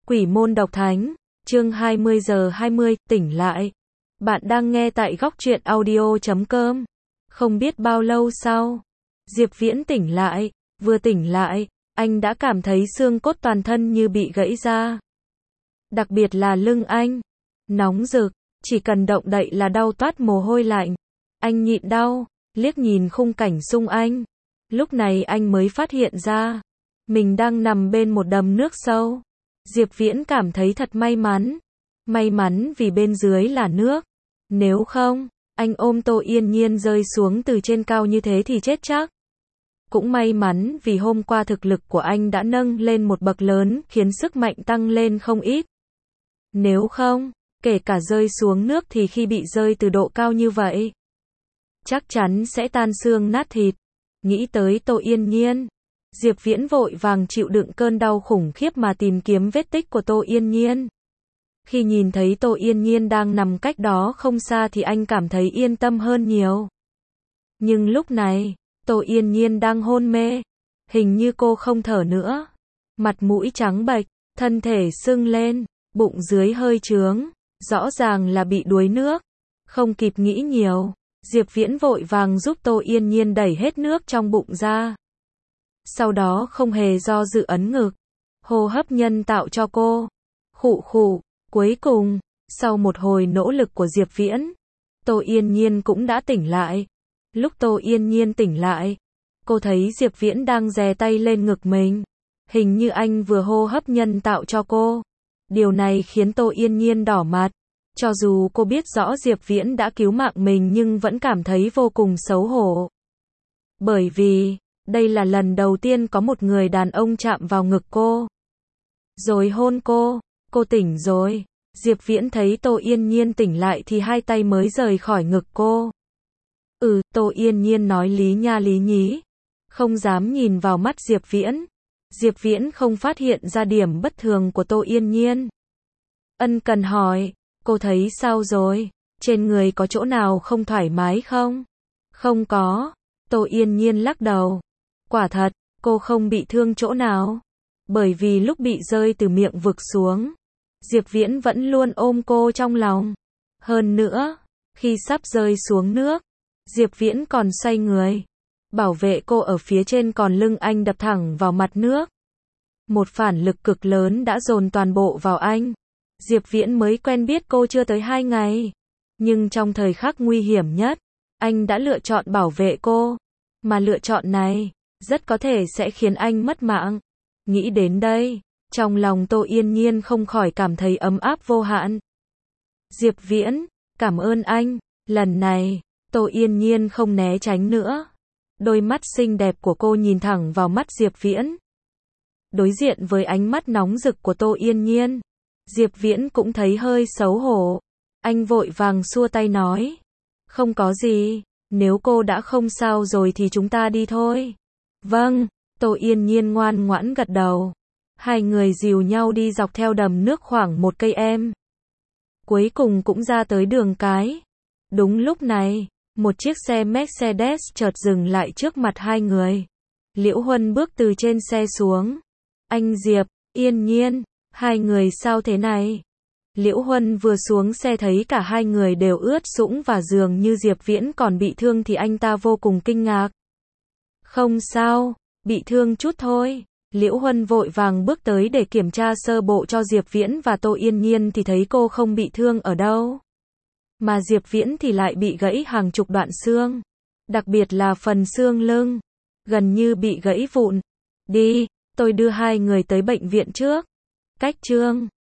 Quỷ môn độc thánh, chương 20 giờ 20, tỉnh lại. Bạn đang nghe tại góc truyện audio.com. Không biết bao lâu sau, Diệp Viễn tỉnh lại, vừa tỉnh lại, anh đã cảm thấy xương cốt toàn thân như bị gãy ra. Đặc biệt là lưng anh, nóng rực, chỉ cần động đậy là đau toát mồ hôi lạnh. Anh nhịn đau, liếc nhìn khung cảnh xung anh. Lúc này anh mới phát hiện ra, mình đang nằm bên một đầm nước sâu. Diệp Viễn cảm thấy thật may mắn vì bên dưới là nước. Nếu không, anh ôm Tô Yên Nhiên rơi xuống từ trên cao như thế thì chết chắc. Cũng may mắn vì hôm qua thực lực của anh đã nâng lên một bậc lớn, khiến sức mạnh tăng lên không ít. Nếu không, kể cả rơi xuống nước thì khi bị rơi từ độ cao như vậy, chắc chắn sẽ tan xương nát thịt. Nghĩ tới Tô Yên Nhiên, Diệp Viễn vội vàng chịu đựng cơn đau khủng khiếp mà tìm kiếm vết tích của Tô Yên Nhiên. Khi nhìn thấy Tô Yên Nhiên đang nằm cách đó không xa thì anh cảm thấy yên tâm hơn nhiều. Nhưng lúc này, Tô Yên Nhiên đang hôn mê. Hình như cô không thở nữa. Mặt mũi trắng bệch, thân thể sưng lên, bụng dưới hơi trướng, rõ ràng là bị đuối nước. Không kịp nghĩ nhiều, Diệp Viễn vội vàng giúp Tô Yên Nhiên đẩy hết nước trong bụng ra. Sau đó không hề do dự ấn ngực, hô hấp nhân tạo cho cô. Khụ khụ, cuối cùng, sau một hồi nỗ lực của Diệp Viễn, Tô Yên Nhiên cũng đã tỉnh lại. Lúc Tô Yên Nhiên tỉnh lại, cô thấy Diệp Viễn đang dè tay lên ngực mình. Hình như anh vừa hô hấp nhân tạo cho cô. Điều này khiến Tô Yên Nhiên đỏ mặt. Cho dù cô biết rõ Diệp Viễn đã cứu mạng mình nhưng vẫn cảm thấy vô cùng xấu hổ. Bởi vì, đây là lần đầu tiên có một người đàn ông chạm vào ngực cô. Rồi hôn cô tỉnh rồi. Diệp Viễn thấy Tô Yên Nhiên tỉnh lại thì hai tay mới rời khỏi ngực cô. Tô Yên Nhiên nói lý nha lý nhí. Không dám nhìn vào mắt Diệp Viễn. Diệp Viễn không phát hiện ra điểm bất thường của Tô Yên Nhiên. Ân cần hỏi, cô thấy sao rồi? Trên người có chỗ nào không thoải mái không? Không có. Tô Yên Nhiên lắc đầu. Quả thật, cô không bị thương chỗ nào. Bởi vì lúc bị rơi từ miệng vực xuống, Diệp Viễn vẫn luôn ôm cô trong lòng. Hơn nữa, khi sắp rơi xuống nước, Diệp Viễn còn xoay người, bảo vệ cô ở phía trên, còn lưng anh đập thẳng vào mặt nước. Một phản lực cực lớn đã dồn toàn bộ vào anh. Diệp Viễn mới quen biết cô chưa tới 2 ngày. Nhưng trong thời khắc nguy hiểm nhất, anh đã lựa chọn bảo vệ cô. Mà lựa chọn này, rất có thể sẽ khiến anh mất mạng. Nghĩ đến đây, trong lòng Tô Yên Nhiên không khỏi cảm thấy ấm áp vô hạn. Diệp Viễn, cảm ơn anh. Lần này, Tô Yên Nhiên không né tránh nữa. Đôi mắt xinh đẹp của cô nhìn thẳng vào mắt Diệp Viễn. Đối diện với ánh mắt nóng rực của Tô Yên Nhiên, Diệp Viễn cũng thấy hơi xấu hổ. Anh vội vàng xua tay nói. Không có gì, nếu cô đã không sao rồi thì chúng ta đi thôi. Vâng, Tô Yên Nhiên ngoan ngoãn gật đầu. Hai người dìu nhau đi dọc theo đầm nước khoảng 1 cây em. Cuối cùng cũng ra tới đường cái. Đúng lúc này, một chiếc xe Mercedes chợt dừng lại trước mặt hai người. Liễu Huân bước từ trên xe xuống. Anh Diệp, Yên Nhiên, hai người sao thế này? Liễu Huân vừa xuống xe thấy cả hai người đều ướt sũng và dường như Diệp Viễn còn bị thương thì anh ta vô cùng kinh ngạc. Không sao, bị thương chút thôi. Liễu Huân vội vàng bước tới để kiểm tra sơ bộ cho Diệp Viễn và Tô Yên Nhiên thì thấy cô không bị thương ở đâu. Mà Diệp Viễn thì lại bị gãy hàng chục đoạn xương. Đặc biệt là phần xương lưng, gần như bị gãy vụn. Đi, tôi đưa hai người tới bệnh viện trước. Cách chương